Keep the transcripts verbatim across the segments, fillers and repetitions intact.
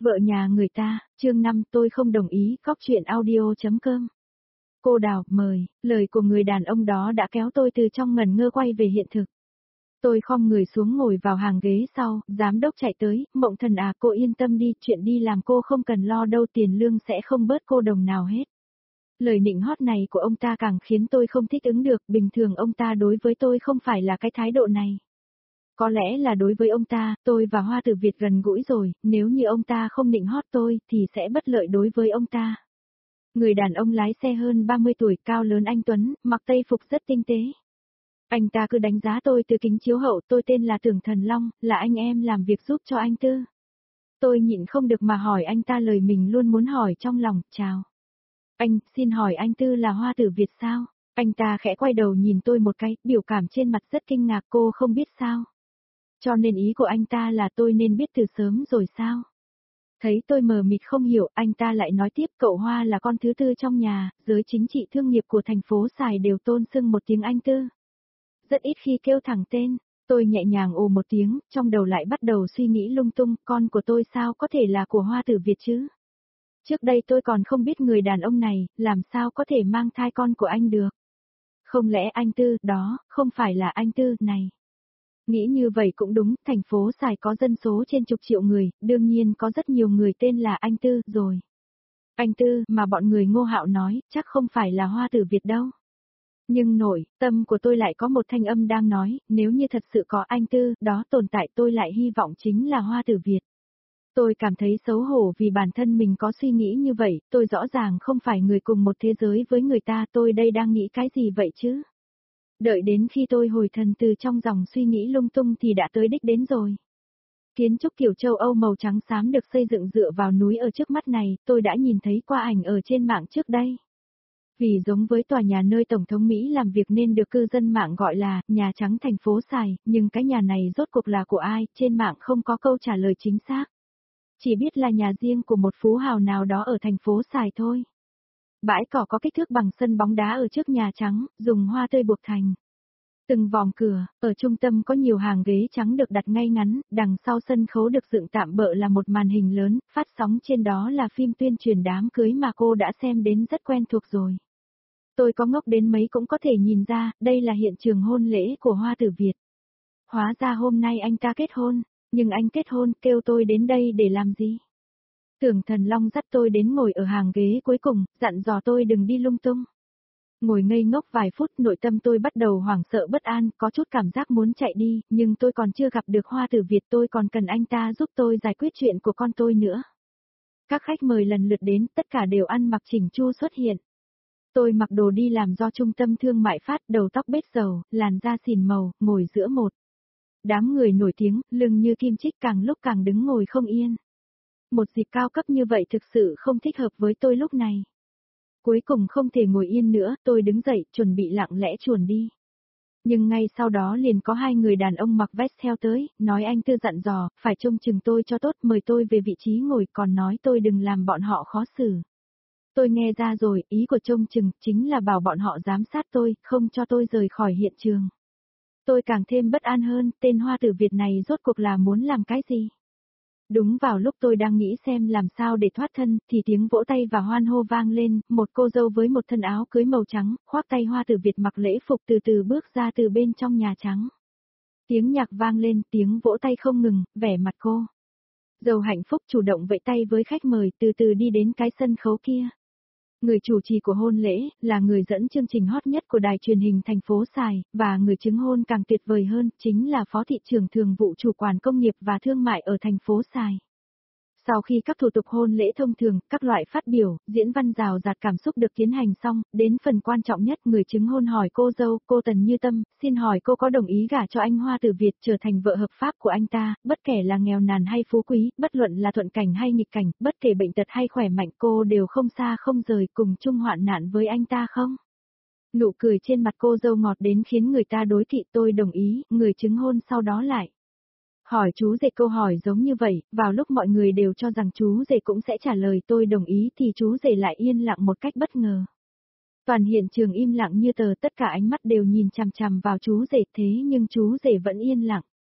Vợ nhà người ta, chương năm tôi không đồng ý, cóc truyện audio.com. Cô Đào, mời, lời của người đàn ông đó đã kéo tôi từ trong ngẩn ngơ quay về hiện thực. Tôi khom người xuống ngồi vào hàng ghế sau, giám đốc chạy tới, Mộng Thần à, cô yên tâm đi, chuyện đi làm cô không cần lo đâu, tiền lương sẽ không bớt cô đồng nào hết. Lời nịnh hót này của ông ta càng khiến tôi không thích ứng được, bình thường ông ta đối với tôi không phải là cái thái độ này. Có lẽ là đối với ông ta, tôi và Hoa Tử Việt gần gũi rồi, nếu như ông ta không nịnh hót tôi, thì sẽ bất lợi đối với ông ta. Người đàn ông lái xe hơn ba mươi tuổi, cao lớn anh Tuấn, mặc tây phục rất tinh tế. Anh ta cứ đánh giá tôi từ kính chiếu hậu, tôi tên là Tưởng Thần Long, là anh em làm việc giúp cho anh Tư. Tôi nhịn không được mà hỏi anh ta lời mình luôn muốn hỏi trong lòng, chào. Anh, xin hỏi anh Tư là Hoa Tử Việt sao? Anh ta khẽ quay đầu nhìn tôi một cái, biểu cảm trên mặt rất kinh ngạc, cô không biết sao? Cho nên ý của anh ta là tôi nên biết từ sớm rồi sao? Thấy tôi mờ mịt không hiểu, anh ta lại nói tiếp, cậu Hoa là con thứ tư trong nhà, giới chính trị thương nghiệp của thành phố Sài đều tôn xưng một tiếng anh Tư. Rất ít khi kêu thẳng tên, tôi nhẹ nhàng ồ một tiếng, trong đầu lại bắt đầu suy nghĩ lung tung, con của tôi sao có thể là của Hoa Tử Việt chứ? Trước đây tôi còn không biết người đàn ông này, làm sao có thể mang thai con của anh được? Không lẽ anh Tư, đó, không phải là anh Tư, này? Nghĩ như vậy cũng đúng, thành phố Sài có dân số trên chục triệu người, đương nhiên có rất nhiều người tên là anh Tư, rồi. Anh Tư, mà bọn người Ngô Hạo nói, chắc không phải là Hoa Tử Việt đâu. Nhưng nội, tâm của tôi lại có một thanh âm đang nói, nếu như thật sự có anh Tư, đó tồn tại tôi lại hy vọng chính là Hoa Tử Việt. Tôi cảm thấy xấu hổ vì bản thân mình có suy nghĩ như vậy, tôi rõ ràng không phải người cùng một thế giới với người ta, tôi đây đang nghĩ cái gì vậy chứ? Đợi đến khi tôi hồi thần từ trong dòng suy nghĩ lung tung thì đã tới đích đến rồi. Kiến trúc kiểu châu Âu màu trắng xám được xây dựng dựa vào núi ở trước mắt này, tôi đã nhìn thấy qua ảnh ở trên mạng trước đây. Vì giống với tòa nhà nơi Tổng thống Mỹ làm việc nên được cư dân mạng gọi là Nhà Trắng thành phố Sài, nhưng cái nhà này rốt cuộc là của ai, trên mạng không có câu trả lời chính xác. Chỉ biết là nhà riêng của một phú hào nào đó ở thành phố Sài thôi. Bãi cỏ có kích thước bằng sân bóng đá ở trước Nhà Trắng, dùng hoa tươi buộc thành. Từng vòng cửa, ở trung tâm có nhiều hàng ghế trắng được đặt ngay ngắn, đằng sau sân khấu được dựng tạm bợ là một màn hình lớn, phát sóng trên đó là phim tuyên truyền đám cưới mà cô đã xem đến rất quen thuộc rồi. Tôi có ngốc đến mấy cũng có thể nhìn ra, đây là hiện trường hôn lễ của Hoa Tử Việt. Hóa ra hôm nay anh ta kết hôn, nhưng anh kết hôn kêu tôi đến đây để làm gì? Tưởng Thần Long dắt tôi đến ngồi ở hàng ghế cuối cùng, dặn dò tôi đừng đi lung tung. Ngồi ngây ngốc vài phút, nội tâm tôi bắt đầu hoảng sợ bất an, có chút cảm giác muốn chạy đi, nhưng tôi còn chưa gặp được Hoa Tử Việt, tôi còn cần anh ta giúp tôi giải quyết chuyện của con tôi nữa. Các khách mời lần lượt đến, tất cả đều ăn mặc chỉnh chu xuất hiện. Tôi mặc đồ đi làm do trung tâm thương mại phát, đầu tóc bết dầu, làn da xìn màu, ngồi giữa một đám người nổi tiếng, lưng như kim chích, càng lúc càng đứng ngồi không yên. Một dịp cao cấp như vậy thực sự không thích hợp với tôi lúc này. Cuối cùng không thể ngồi yên nữa, tôi đứng dậy, chuẩn bị lặng lẽ chuồn đi. Nhưng ngay sau đó liền có hai người đàn ông mặc vest theo tới, nói anh Tư dặn dò, phải trông chừng tôi cho tốt, mời tôi về vị trí ngồi, còn nói tôi đừng làm bọn họ khó xử. Tôi nghe ra rồi, ý của trông chừng, chính là bảo bọn họ giám sát tôi, không cho tôi rời khỏi hiện trường. Tôi càng thêm bất an hơn, tên Hoa Tử Việt này rốt cuộc là muốn làm cái gì? Đúng vào lúc tôi đang nghĩ xem làm sao để thoát thân, thì tiếng vỗ tay và hoan hô vang lên, một cô dâu với một thân áo cưới màu trắng, khoác tay Hoa Tử Việt mặc lễ phục từ từ bước ra từ bên trong Nhà Trắng. Tiếng nhạc vang lên, tiếng vỗ tay không ngừng, vẻ mặt cô dâu hạnh phúc chủ động vẫy tay với khách mời, từ từ đi đến cái sân khấu kia. Người chủ trì của hôn lễ, là người dẫn chương trình hot nhất của đài truyền hình thành phố Sài, và người chứng hôn càng tuyệt vời hơn, chính là Phó Thị trưởng Thường vụ Chủ quản Công nghiệp và Thương mại ở thành phố Sài. Sau khi các thủ tục hôn lễ thông thường, các loại phát biểu, diễn văn rào rạt cảm xúc được tiến hành xong, đến phần quan trọng nhất, người chứng hôn hỏi cô dâu, cô Tần Như Tâm, xin hỏi cô có đồng ý gả cho anh Hoa Tử Việt trở thành vợ hợp pháp của anh ta, bất kể là nghèo nàn hay phú quý, bất luận là thuận cảnh hay nghịch cảnh, bất kể bệnh tật hay khỏe mạnh, cô đều không xa không rời cùng chung hoạn nạn với anh ta không? Nụ cười trên mặt cô dâu ngọt đến khiến người ta đối thị. Tôi đồng ý, người chứng hôn sau đó lại hỏi chú rể câu hỏi giống như vậy, vào lúc mọi người đều cho rằng chú rể cũng sẽ trả lời tôi đồng ý thì chú rể lại yên lặng một cách bất ngờ. Toàn hiện trường im lặng như tờ, tất cả ánh mắt đều nhìn chằm chằm vào chú rể, thế nhưng chú rể vẫn yên lặng.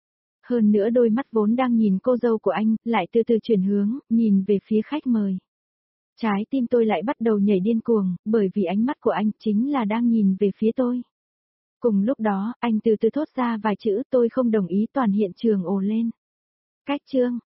hơn nữa đôi mắt vốn đang nhìn cô dâu của anh, lại từ từ chuyển hướng, nhìn về phía khách mời. Trái tim tôi lại bắt đầu nhảy điên cuồng, bởi vì ánh mắt của anh chính là đang nhìn về phía tôi. Cùng lúc đó, anh từ từ thốt ra vài chữ tôi không đồng ý, toàn hiện trường ồ lên. Cách chương